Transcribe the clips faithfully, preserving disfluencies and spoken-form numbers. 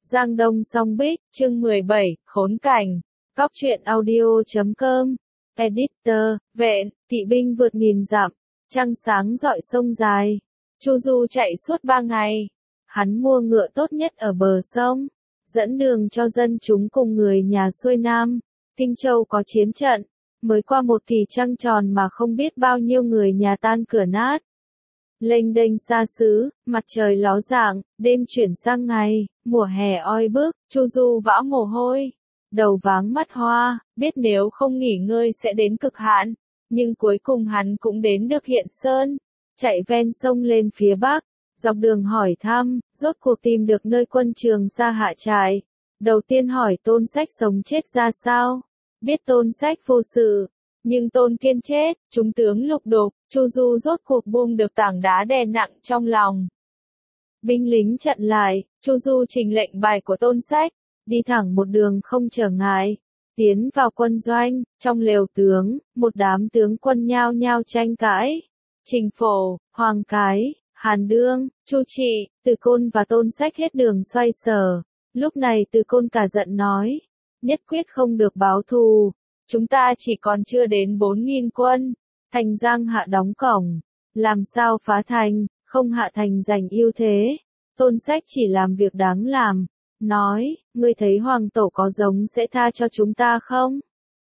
Giang Đông Song Bích, chương mười bảy, khốn cảnh. Cóc truyện audio chấm com. Editor, Vẹn, Kỵ binh vượt nghìn dặm. Trăng sáng rọi sông dài. Chu Du chạy suốt ba ngày. Hắn mua ngựa tốt nhất ở bờ sông, dẫn đường cho dân chúng cùng người nhà xuôi nam. Kinh Châu có chiến trận, mới qua một thì trăng tròn mà không biết bao nhiêu người nhà tan cửa nát. Lênh đênh xa xứ, mặt trời ló dạng, đêm chuyển sang ngày, mùa hè oi bức, Chu Du vã mồ hôi, đầu váng mắt hoa, biết nếu không nghỉ ngơi sẽ đến cực hạn, nhưng cuối cùng hắn cũng đến được Hiện Sơn, chạy ven sông lên phía bắc, dọc đường hỏi thăm, rốt cuộc tìm được nơi quân Trường Sa hạ trại. Đầu tiên hỏi Tôn Sách sống chết ra sao, biết Tôn Sách vô sự. Nhưng Tôn Kiên chết, chúng tướng lục đục, Chu Du rốt cuộc buông được tảng đá đè nặng trong lòng. Binh lính chặn lại, Chu Du trình lệnh bài của Tôn Sách, đi thẳng một đường không trở ngại, tiến vào quân doanh, trong lều tướng, một đám tướng quân nhao nhao tranh cãi. Trình Phổ, Hoàng Cái, Hàn Đương, Chu Trị, Từ Côn và Tôn Sách hết đường xoay sở. Lúc này Từ Côn cả giận nói, nhất quyết không được báo thù. Chúng ta chỉ còn chưa đến bốn nghìn quân, thành Giang Hạ đóng cổng, làm sao phá thành, không hạ thành giành ưu thế. Tôn Sách chỉ làm việc đáng làm, nói, ngươi thấy Hoàng Tổ có giống sẽ tha cho chúng ta không?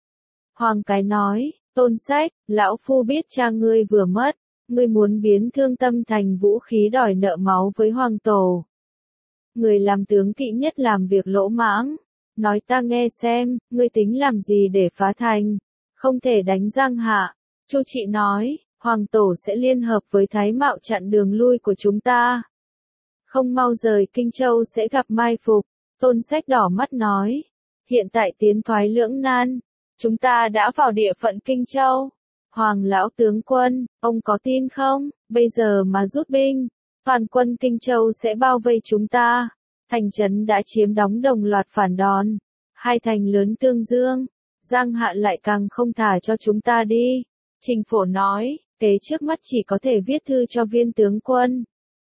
Hoàng Cái nói, Tôn Sách, lão phu biết cha ngươi vừa mất, ngươi muốn biến Thương Tâm thành vũ khí đòi nợ máu với Hoàng Tổ. Người làm tướng kỵ nhất làm việc lỗ mãng. Nói ta nghe xem, ngươi tính làm gì để phá thành? Không thể đánh Giang Hạ. Chu Trị nói, Hoàng Tổ sẽ liên hợp với Thái Mạo chặn đường lui của chúng ta. Không mau rời Kinh Châu sẽ gặp mai phục. Tôn Sách đỏ mắt nói, hiện tại tiến thoái lưỡng nan, chúng ta đã vào địa phận Kinh Châu. Hoàng lão tướng quân, ông có tin không? Bây giờ mà rút binh, toàn quân Kinh Châu sẽ bao vây chúng ta. Thành trấn đã chiếm đóng đồng loạt phản đòn. Hai thành lớn tương dương. Giang Hạ lại càng không thả cho chúng ta đi. Trình Phổ nói, kế trước mắt chỉ có thể viết thư cho viên tướng quân.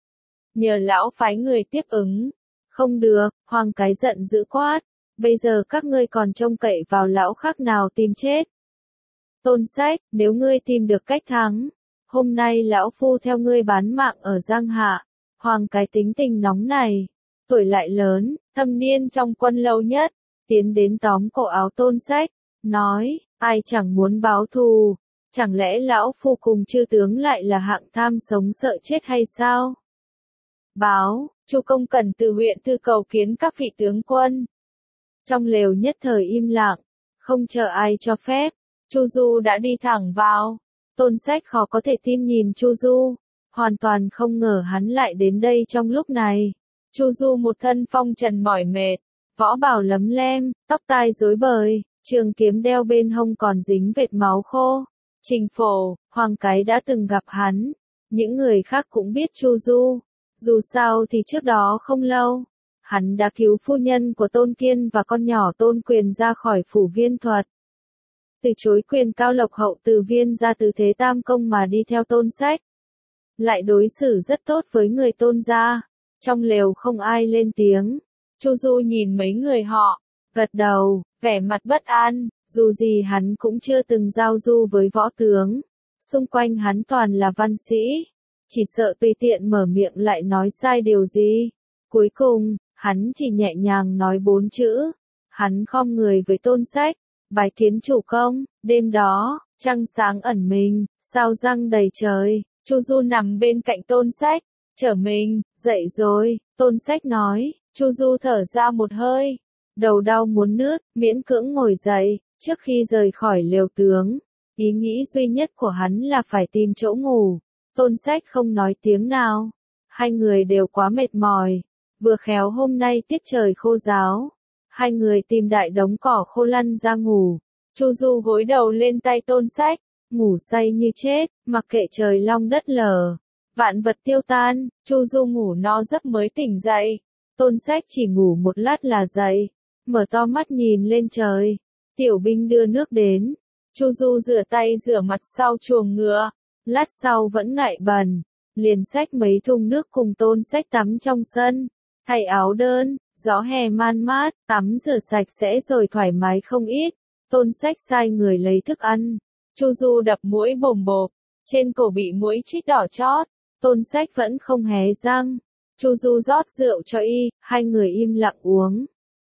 Nhờ lão phái người tiếp ứng. Không được, Hoàng Cái giận dữ quát. Bây giờ các ngươi còn trông cậy vào lão khác nào tìm chết. Tôn Sách, nếu ngươi tìm được cách thắng, hôm nay lão phu theo ngươi bán mạng ở Giang Hạ. Hoàng Cái tính tình nóng này. Tuổi lại lớn, thâm niên trong quân lâu nhất, tiến đến tóm cổ áo Tôn Sách, nói, ai chẳng muốn báo thù, chẳng lẽ lão phu cùng chư tướng lại là hạng tham sống sợ chết hay sao? Báo, Chu Công Cẩn từ huyện Tư cầu kiến các vị tướng quân. Trong lều nhất thời im lặng, không chờ ai cho phép, Chu Du đã đi thẳng vào. Tôn Sách khó có thể tin nhìn Chu Du, hoàn toàn không ngờ hắn lại đến đây trong lúc này. Chu Du một thân phong trần mỏi mệt, võ bào lấm lem, tóc tai rối bời, trường kiếm đeo bên hông còn dính vệt máu khô. Trình Phổ, Hoàng Cái đã từng gặp hắn, những người khác cũng biết Chu Du. Dù sao thì trước đó không lâu, hắn đã cứu phu nhân của Tôn Kiên và con nhỏ Tôn Quyền ra khỏi phủ Viên Thuật. Từ chối quyền cao lộc hậu từ Viên ra từ Thế Tam Công mà đi theo Tôn Sách. Lại đối xử rất tốt với người Tôn gia. Trong lều không ai lên tiếng. Chu Du nhìn mấy người họ, gật đầu, vẻ mặt bất an, dù gì hắn cũng chưa từng giao du với võ tướng. Xung quanh hắn toàn là văn sĩ, chỉ sợ tùy tiện mở miệng lại nói sai điều gì. Cuối cùng, hắn chỉ nhẹ nhàng nói bốn chữ. Hắn khom người với Tôn Sách, bái kiến chủ công. Đêm đó, trăng sáng ẩn mình, sao răng đầy trời. Chu Du nằm bên cạnh Tôn Sách. Trở mình, dậy rồi, Tôn Sách nói. Chu Du thở ra một hơi, đầu đau muốn nứt, miễn cưỡng ngồi dậy. Trước khi rời khỏi lều tướng, ý nghĩ duy nhất của hắn là phải tìm chỗ ngủ. Tôn Sách không nói tiếng nào, hai người đều quá mệt mỏi. Vừa khéo hôm nay tiết trời khô ráo, hai người tìm đại đống cỏ khô lăn ra ngủ. Chu Du gối đầu lên tay Tôn Sách, ngủ say như chết, mặc kệ trời long đất lở. Vạn vật tiêu tan, Chu Du ngủ no giấc mới tỉnh dậy. Tôn Sách chỉ ngủ một lát là dậy, mở to mắt nhìn lên trời. Tiểu binh đưa nước đến. Chu Du rửa tay rửa mặt sau chuồng ngựa. Lát sau vẫn ngại bẩn, liền xách mấy thùng nước cùng Tôn Sách tắm trong sân, thay áo đơn, Gió hè man mát, tắm rửa sạch sẽ rồi thoải mái không ít. Tôn Sách sai người lấy thức ăn. Chu Du đập muỗi bồm bộp, trên cổ bị muỗi chích đỏ chót. Tôn Sách vẫn không hé răng. Chu Du rót rượu cho y, hai người im lặng uống.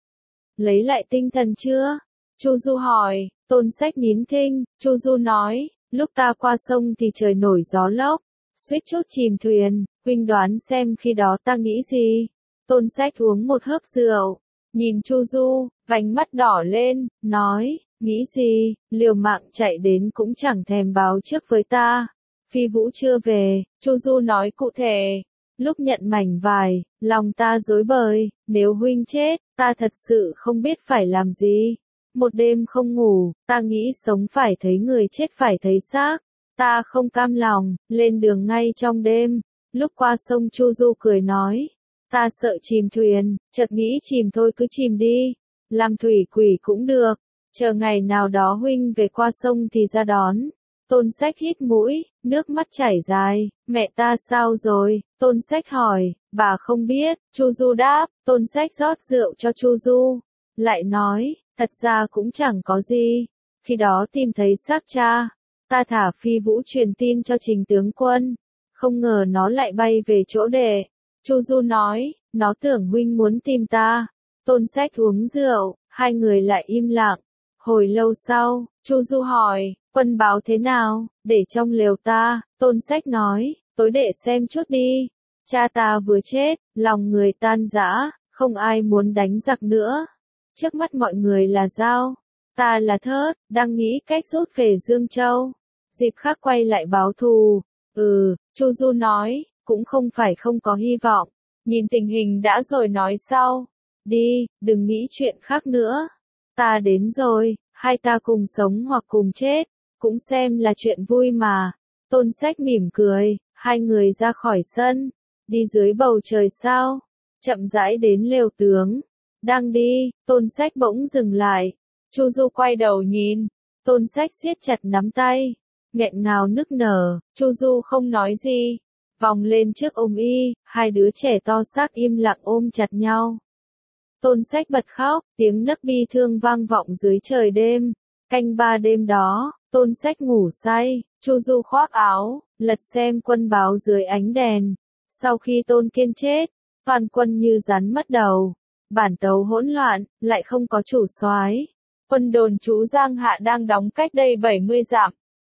Lấy lại tinh thần chưa? Chu Du hỏi. Tôn Sách nín thinh. Chu Du nói, lúc ta qua sông thì trời nổi gió lốc, suýt chút chìm thuyền, huynh đoán xem khi đó ta nghĩ gì? Tôn Sách uống một hớp rượu, nhìn Chu Du, vành mắt đỏ lên, nói, nghĩ gì, liều mạng chạy đến cũng chẳng thèm báo trước với ta. Phi Vũ chưa về, Chu Du nói cụ thể. Lúc nhận mảnh vải, lòng ta rối bời, nếu huynh chết, ta thật sự không biết phải làm gì. Một đêm không ngủ, ta nghĩ sống phải thấy người chết phải thấy xác. Ta không cam lòng, lên đường ngay trong đêm. Lúc qua sông Chu Du cười nói, ta sợ chìm thuyền, chợt nghĩ chìm thôi cứ chìm đi. Làm thủy quỷ cũng được, chờ ngày nào đó huynh về qua sông thì ra đón. Tôn Sách hít mũi, nước mắt chảy dài, mẹ ta sao rồi? Tôn Sách hỏi, bà không biết, Chu Du đáp. Tôn Sách rót rượu cho Chu Du, lại nói, thật ra cũng chẳng có gì. Khi đó tìm thấy xác cha, ta thả Phi Vũ truyền tin cho Trình tướng quân, không ngờ nó lại bay về chỗ đệ. Chu Du nói, nó tưởng huynh muốn tìm ta. Tôn Sách uống rượu, hai người lại im lặng. Hồi lâu sau, Chu Du hỏi, quân báo thế nào, để trong lều ta. Tôn Sách nói, tối đệ xem chút đi. Cha ta vừa chết, lòng người tan rã, không ai muốn đánh giặc nữa. Trước mắt mọi người là Dao, ta là Thớt, đang nghĩ cách rút về Dương Châu. Dịp khác quay lại báo thù. Ừ, Chu Du nói, cũng không phải không có hy vọng. Nhìn tình hình đã rồi nói sau. Đi, đừng nghĩ chuyện khác nữa. Ta đến rồi, hai ta cùng sống hoặc cùng chết, cũng xem là chuyện vui mà. Tôn Sách mỉm cười, hai người ra khỏi sân, đi dưới bầu trời sao, chậm rãi đến lều tướng. Đang đi, Tôn Sách bỗng dừng lại. Chu Du quay đầu nhìn, Tôn Sách siết chặt nắm tay, nghẹn ngào nức nở. Chu Du không nói gì, vòng lên trước ôm y, hai đứa trẻ to xác im lặng ôm chặt nhau. Tôn Sách bật khóc, tiếng nấc bi thương vang vọng dưới trời đêm. Canh ba đêm đó, Tôn Sách ngủ say, Chu Du khoác áo, lật xem quân báo dưới ánh đèn. Sau khi Tôn Kiên chết, toàn quân như rắn mất đầu. Bản tấu hỗn loạn, lại không có chủ soái. Quân đồn trú Giang Hạ đang đóng cách đây bảy mươi dặm.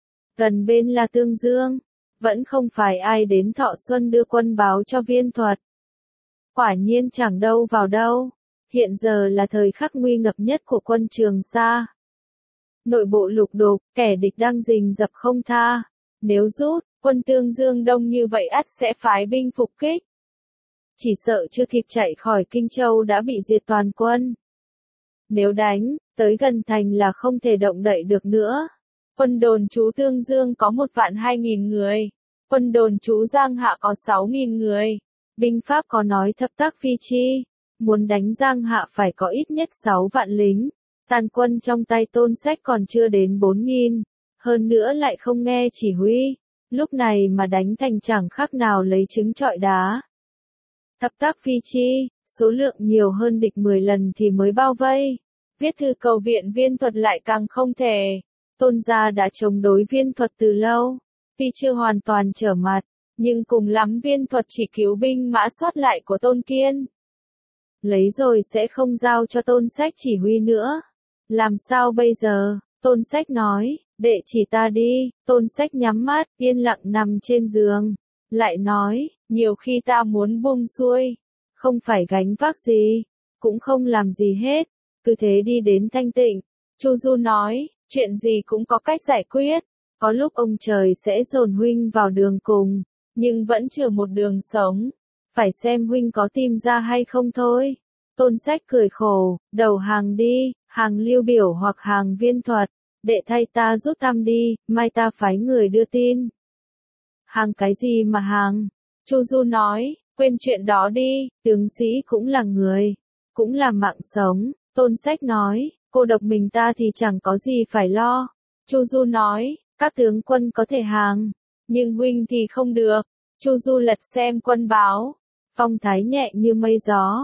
Gần bên là Tương Dương. Vẫn không phải ai đến Thọ Xuân đưa quân báo cho Viên Thuật. Quả nhiên chẳng đâu vào đâu. Hiện giờ là thời khắc nguy ngập nhất của quân Trường Sa. Nội bộ lục đục, kẻ địch đang rình rập không tha. Nếu rút, quân Tương Dương đông như vậy ắt sẽ phái binh phục kích. Chỉ sợ chưa kịp chạy khỏi Kinh Châu đã bị diệt toàn quân. Nếu đánh, tới gần thành là không thể động đậy được nữa. Quân đồn trú Tương Dương có một vạn hai nghìn người. Quân đồn trú Giang Hạ có sáu nghìn người. Binh pháp có nói thập tác phi chi. Muốn đánh Giang Hạ phải có ít nhất sáu vạn lính. Tàn quân trong tay Tôn Sách còn chưa đến bốn nghìn. Hơn nữa lại không nghe chỉ huy. Lúc này mà đánh thành chẳng khác nào lấy trứng trọi đá. Thập tác phi chi, số lượng nhiều hơn địch mười lần thì mới bao vây. Viết thư cầu viện Viên Thuật lại càng không thể. Tôn gia đã chống đối Viên Thuật từ lâu. Tuy chưa hoàn toàn trở mặt, nhưng cùng lắm Viên Thuật chỉ cứu binh mã sót lại của Tôn Kiên. Lấy rồi sẽ không giao cho Tôn Sách chỉ huy nữa. Làm sao bây giờ? Tôn Sách nói, đệ chỉ ta đi. Tôn Sách nhắm mắt, yên lặng nằm trên giường. Lại nói, nhiều khi ta muốn buông xuôi. Không phải gánh vác gì, cũng không làm gì hết. Cứ thế đi đến thanh tịnh. Chu Du nói, chuyện gì cũng có cách giải quyết. Có lúc ông trời sẽ dồn huynh vào đường cùng, nhưng vẫn chưa một đường sống. Phải xem huynh có tìm ra hay không thôi. Tôn Sách cười khổ, đầu hàng đi, hàng Lưu Biểu hoặc hàng Viên Thuật. Đệ thay ta rút thăm đi, mai ta phái người đưa tin. Hàng cái gì mà hàng? Chu Du nói, quên chuyện đó đi, tướng sĩ cũng là người, cũng là mạng sống. Tôn Sách nói, cô độc mình ta thì chẳng có gì phải lo. Chu Du nói, các tướng quân có thể hàng, nhưng huynh thì không được. Chu Du lật xem quân báo, phong thái nhẹ như mây gió,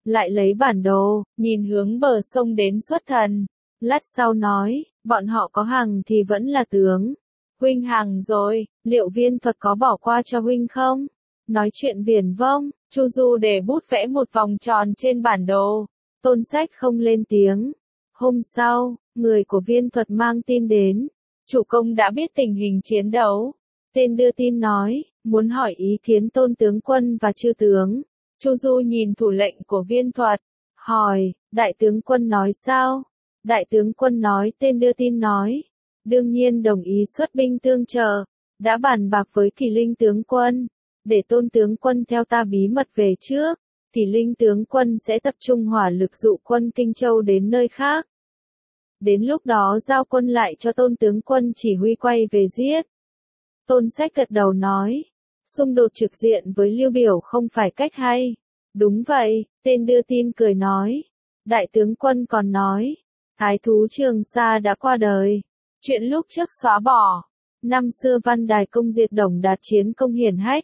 lại lấy bản đồ, nhìn hướng bờ sông đến xuất thần. Lát sau nói, bọn họ có hàng thì vẫn là tướng. Huynh hàng rồi, liệu viên thuật có bỏ qua cho huynh không? Nói chuyện viển vông, Chu Du để bút vẽ một vòng tròn trên bản đồ. Tôn Sách không lên tiếng. Hôm sau, người của viên thuật mang tin đến. Chủ công đã biết tình hình chiến đấu. Tên đưa tin nói, muốn hỏi ý kiến Tôn tướng quân và chư tướng. Chu Du nhìn thủ lệnh của viên thuật, hỏi, đại tướng quân nói sao? Đại tướng quân nói, tên đưa tin nói, đương nhiên đồng ý xuất binh tương trợ, đã bàn bạc với Kỳ Linh tướng quân, để Tôn tướng quân theo ta bí mật về trước, Kỳ Linh tướng quân sẽ tập trung hỏa lực dụ quân Kinh Châu đến nơi khác. Đến lúc đó giao quân lại cho Tôn tướng quân chỉ huy quay về giết. Tôn Sách gật đầu nói, xung đột trực diện với Lưu Biểu không phải cách hay. Đúng vậy, tên đưa tin cười nói. Đại tướng quân còn nói, Thái thú Trường Sa đã qua đời. Chuyện lúc trước xóa bỏ. Năm xưa Văn Đài công diệt Đồng đạt chiến công hiển hách.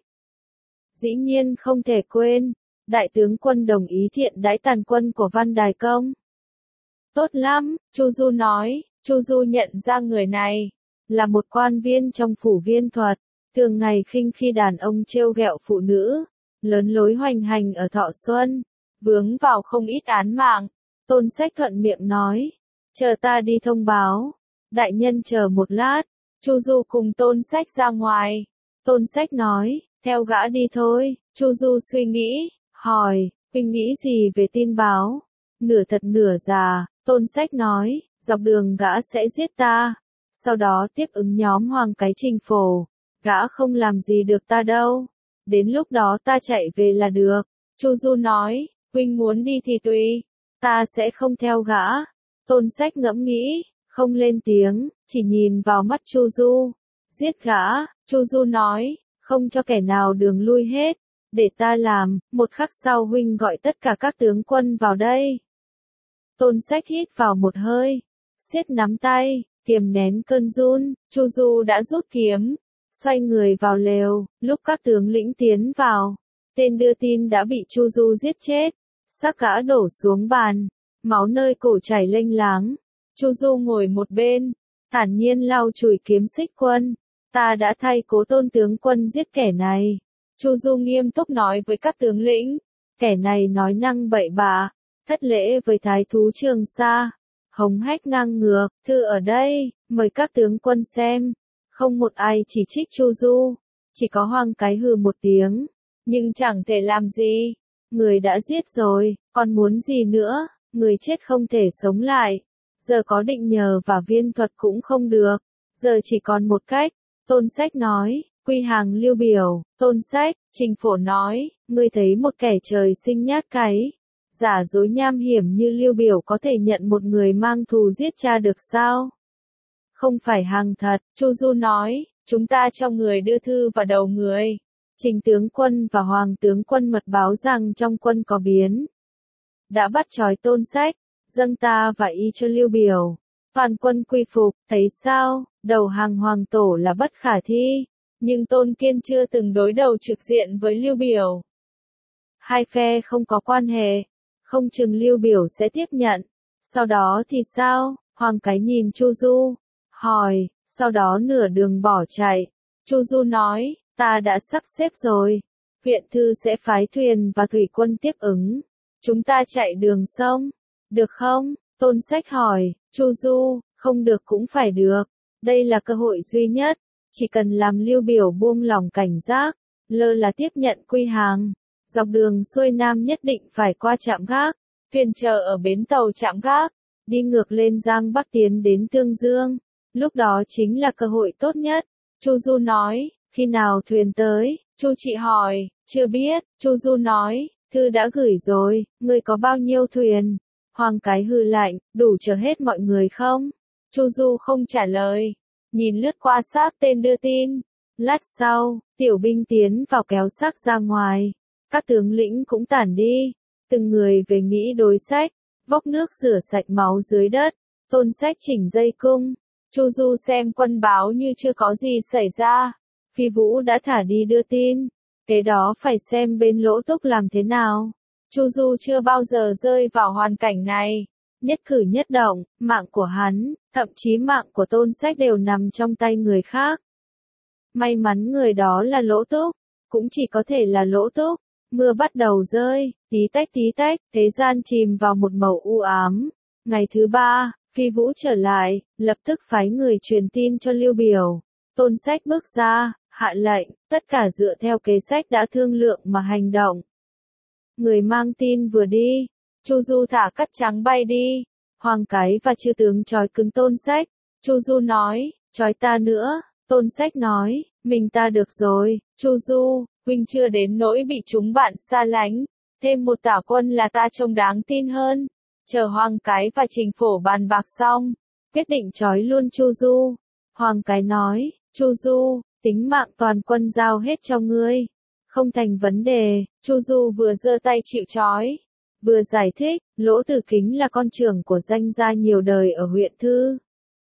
Dĩ nhiên không thể quên. Đại tướng quân đồng ý thiện đãi tàn quân của Văn Đài công. Tốt lắm, Chu Du nói. Chu Du nhận ra người này là một quan viên trong phủ viên thuật, thường ngày khinh khi đàn ông trêu ghẹo phụ nữ, lớn lối hoành hành ở Thọ Xuân, vướng vào không ít án mạng. Tôn Sách thuận miệng nói, chờ ta đi thông báo. Đại nhân chờ một lát. Chu Du cùng Tôn Sách ra ngoài. Tôn Sách nói, theo gã đi thôi. Chu Du suy nghĩ, hỏi, huynh nghĩ gì về tin báo? Nửa thật nửa giả. Tôn Sách nói, dọc đường gã sẽ giết ta. Sau đó tiếp ứng nhóm Hoàng Cái Trình Phổ. Gã không làm gì được ta đâu. Đến lúc đó ta chạy về là được. Chu Du nói, huynh muốn đi thì tùy. Ta sẽ không theo gã. Tôn Sách ngẫm nghĩ, không lên tiếng, chỉ nhìn vào mắt Chu Du. Giết gã, Chu Du nói, không cho kẻ nào đường lui hết. Để ta làm, một khắc sau huynh gọi tất cả các tướng quân vào đây. Tôn Sách hít vào một hơi, siết nắm tay, kiềm nén cơn run. Chu Du đã rút kiếm, xoay người vào lều. Lúc các tướng lĩnh tiến vào, tên đưa tin đã bị Chu Du giết chết. Xác gã đổ xuống bàn, máu nơi cổ chảy lênh láng. Chu Du ngồi một bên, thản nhiên lau chùi kiếm xích quân. Ta đã thay Cố Tôn tướng quân giết kẻ này. Chu Du nghiêm túc nói với các tướng lĩnh, kẻ này nói năng bậy bạ, thất lễ với Thái thú Trường Sa, hống hách ngang ngược. Thư ở đây, mời các tướng quân xem. Không một ai chỉ trích Chu Du, chỉ có Hoàng Cái hừ một tiếng, nhưng chẳng thể làm gì. Người đã giết rồi, còn muốn gì nữa? Người chết không thể sống lại. Giờ có định nhờ và viên thuật cũng không được. Giờ chỉ còn một cách. Tôn Sách nói, quy hàng Lưu Biểu. Tôn Sách, Trình Phổ nói, ngươi thấy một kẻ trời sinh nhát cái, giả dối nham hiểm như Lưu Biểu có thể nhận một người mang thù giết cha được sao? Không phải hàng thật. Chu Du nói, chúng ta cho người đưa thư vào đầu người. Trình tướng quân và Hoàng tướng quân mật báo rằng trong quân có biến. Đã bắt trói Tôn Sách, dâng ta và y cho Lưu Biểu. Toàn quân quy phục, thấy sao? Đầu hàng Hoàng tổ là bất khả thi. Nhưng Tôn Kiên chưa từng đối đầu trực diện với Lưu Biểu. Hai phe không có quan hệ, không chừng Lưu Biểu sẽ tiếp nhận. Sau đó thì sao? Hoàng Cái nhìn Chu Du, hỏi, sau đó nửa đường bỏ chạy. Chu Du nói, ta đã sắp xếp rồi. Huyện thư sẽ phái thuyền và thủy quân tiếp ứng. Chúng ta chạy đường sông, được không? Tôn Sách hỏi. Chu Du, không được cũng phải được. Đây là cơ hội duy nhất. Chỉ cần làm Lưu Biểu buông lỏng cảnh giác, lơ là tiếp nhận quy hàng. Dọc đường xuôi nam nhất định phải qua trạm gác. Thuyền chờ ở bến tàu trạm gác. Đi ngược lên Giang Bắc tiến đến Tương Dương. Lúc đó chính là cơ hội tốt nhất. Chu Du nói, khi nào thuyền tới? Chu Trị hỏi, chưa biết. Chu Du nói, thư đã gửi rồi, ngươi có bao nhiêu thuyền? Hoàng Cái hừ lạnh, đủ chở hết mọi người không? Chu Du không trả lời, nhìn lướt qua xác tên đưa tin. Lát sau, tiểu binh tiến vào kéo xác ra ngoài. Các tướng lĩnh cũng tản đi, từng người về nghĩ đối sách, vốc nước rửa sạch máu dưới đất. Tôn Sách chỉnh dây cung. Chu Du xem quân báo như chưa có gì xảy ra. Phi Vũ đã thả đi đưa tin. Kế đó phải xem bên Lỗ Túc làm thế nào. Chu Du chưa bao giờ rơi vào hoàn cảnh này. Nhất cử nhất động, mạng của hắn, thậm chí mạng của Tôn Sách đều nằm trong tay người khác. May mắn người đó là Lỗ Túc, cũng chỉ có thể là Lỗ Túc. Mưa bắt đầu rơi, tí tách tí tách, thế gian chìm vào một màu u ám. Ngày thứ ba, Phi Vũ trở lại, lập tức phái người truyền tin cho Lưu Biểu. Tôn Sách bước ra, hạ lệnh, tất cả dựa theo kế sách đã thương lượng mà hành động. Người mang tin vừa đi, Chu Du thả cắt trắng bay đi. Hoàng Cái và chư tướng trói cứng Tôn Sách. Chu Du nói, trói ta nữa. Tôn Sách nói, mình ta được rồi. Chu Du, huynh chưa đến nỗi bị chúng bạn xa lánh. Thêm một tả quân là ta trông đáng tin hơn. Chờ Hoàng Cái và Trình Phổ bàn bạc xong, quyết định trói luôn Chu Du. Hoàng Cái nói, Chu Du, tính mạng toàn quân giao hết cho ngươi. Không thành vấn đề. Chu Du vừa giơ tay chịu trói, vừa giải thích, Lỗ Tử Kính là con trưởng của danh gia nhiều đời ở huyện Thư.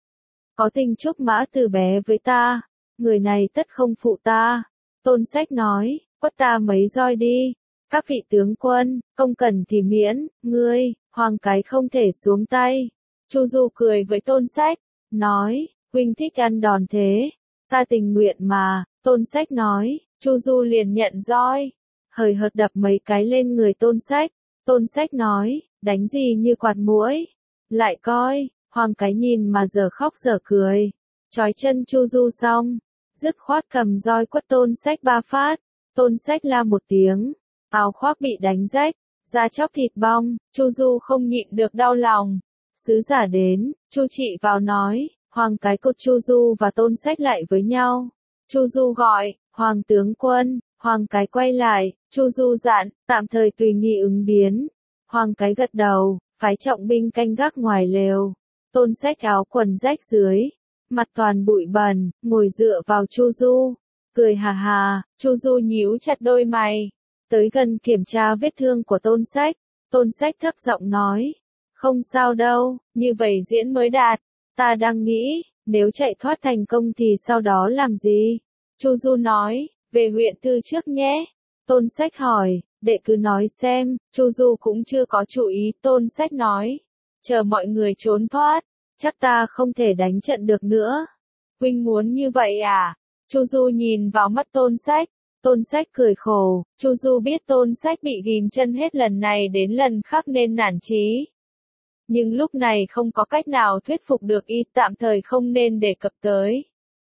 Có tình trúc mã từ bé với ta, người này tất không phụ ta. Tôn Sách nói, quất ta mấy roi đi. Các vị tướng quân, không cần thì miễn, ngươi, Hoàng Cái không thể xuống tay. Chu Du cười với Tôn Sách, nói, huynh thích ăn đòn thế, ta tình nguyện mà. Tôn Sách nói, Chu Du liền nhận roi, hời hợt đập mấy cái lên người Tôn Sách. Tôn Sách nói, đánh gì như quạt muỗi, lại coi. Hoàng Cái nhìn mà giờ khóc giờ cười, trói chân Chu Du xong, dứt khoát cầm roi quất Tôn Sách ba phát. Tôn Sách la một tiếng, áo khoác bị đánh rách, da chóc thịt bong. Chu Du không nhịn được đau lòng. Sứ giả đến, Chu Trị vào nói, Hoàng Cái cột Chu Du và Tôn Sách lại với nhau. Chu Du gọi, Hoàng tướng quân. Hoàng Cái quay lại, Chu Du dặn, tạm thời tùy nghi ứng biến. Hoàng Cái gật đầu, phái trọng binh canh gác ngoài lều. Tôn Sách áo quần rách dưới, mặt toàn bụi bẩn, ngồi dựa vào Chu Du, cười hà hà. Chu Du nhíu chặt đôi mày, tới gần kiểm tra vết thương của Tôn Sách. Tôn Sách thấp giọng nói, không sao đâu, như vậy diễn mới đạt. Ta đang nghĩ, nếu chạy thoát thành công thì sau đó làm gì? Chu Du nói, về huyện Thư trước nhé. Tôn Sách hỏi, đệ cứ nói xem. Chu Du cũng chưa có chủ ý. Tôn Sách nói, chờ mọi người trốn thoát, chắc ta không thể đánh trận được nữa. Huynh muốn như vậy à? Chu Du nhìn vào mắt Tôn Sách. Tôn Sách cười khổ. Chu Du biết Tôn Sách bị ghim chân hết lần này đến lần khác nên nản chí. Nhưng lúc này không có cách nào thuyết phục được y, tạm thời không nên đề cập tới.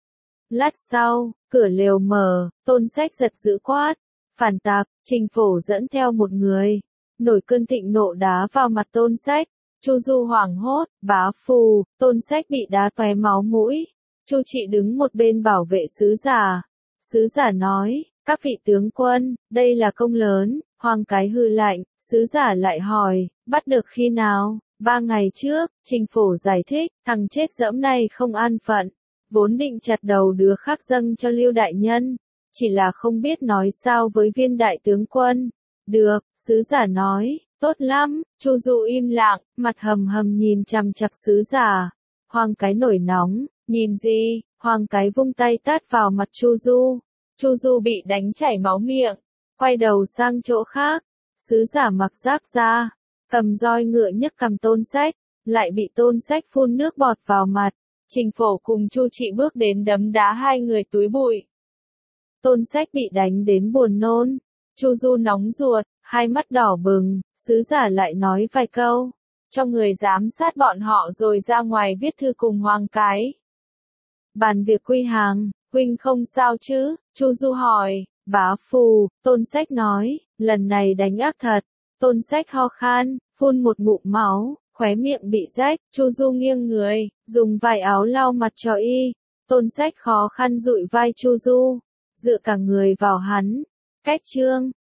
Lát sau, cửa lều mở, Tôn Sách giật dữ quát, phản tặc. Trình Phổ dẫn theo một người, nổi cơn thịnh nộ đá vào mặt Tôn Sách. Chu Du hoảng hốt, bá phù. Tôn Sách bị đá tóe máu mũi. Chu Trị đứng một bên bảo vệ sứ giả. Sứ giả nói, các vị tướng quân, đây là công lớn. Hoàng Cái hừ lạnh. Sứ giả lại hỏi, bắt được khi nào? Ba ngày trước. Trình Phổ giải thích, thằng chết dẫm này không an phận, vốn định chặt đầu đứa khác dâng cho Lưu đại nhân, chỉ là không biết nói sao với viên đại tướng quân. Được. Sứ giả nói, tốt lắm. Chu Du im lặng, mặt hầm hầm nhìn chằm chằm sứ giả. Hoàng Cái nổi nóng, nhìn gì? Hoàng Cái vung tay tát vào mặt Chu Du. Chu Du bị đánh chảy máu miệng, quay đầu sang chỗ khác. Sứ giả mặc giáp ra, cầm roi ngựa nhấc cầm Tôn Sách, lại bị Tôn Sách phun nước bọt vào mặt. Trình Phổ cùng Chu Trị bước đến đấm đá hai người túi bụi. Tôn Sách bị đánh đến buồn nôn. Chu Du nóng ruột, hai mắt đỏ bừng. Sứ giả lại nói vài câu, cho người giám sát bọn họ rồi ra ngoài viết thư cùng Hoàng Cái. Bàn việc quy hàng. Huynh không sao chứ? Chu Du hỏi. Bá phù. Tôn Sách nói, lần này đánh ác thật. Tôn Sách ho khan, phun một ngụm máu, khóe miệng bị rách. Chu Du nghiêng người, dùng vải áo lau mặt cho y. Tôn Sách khó khăn dụi vai Chu Du, dựa cả người vào hắn. Cách chương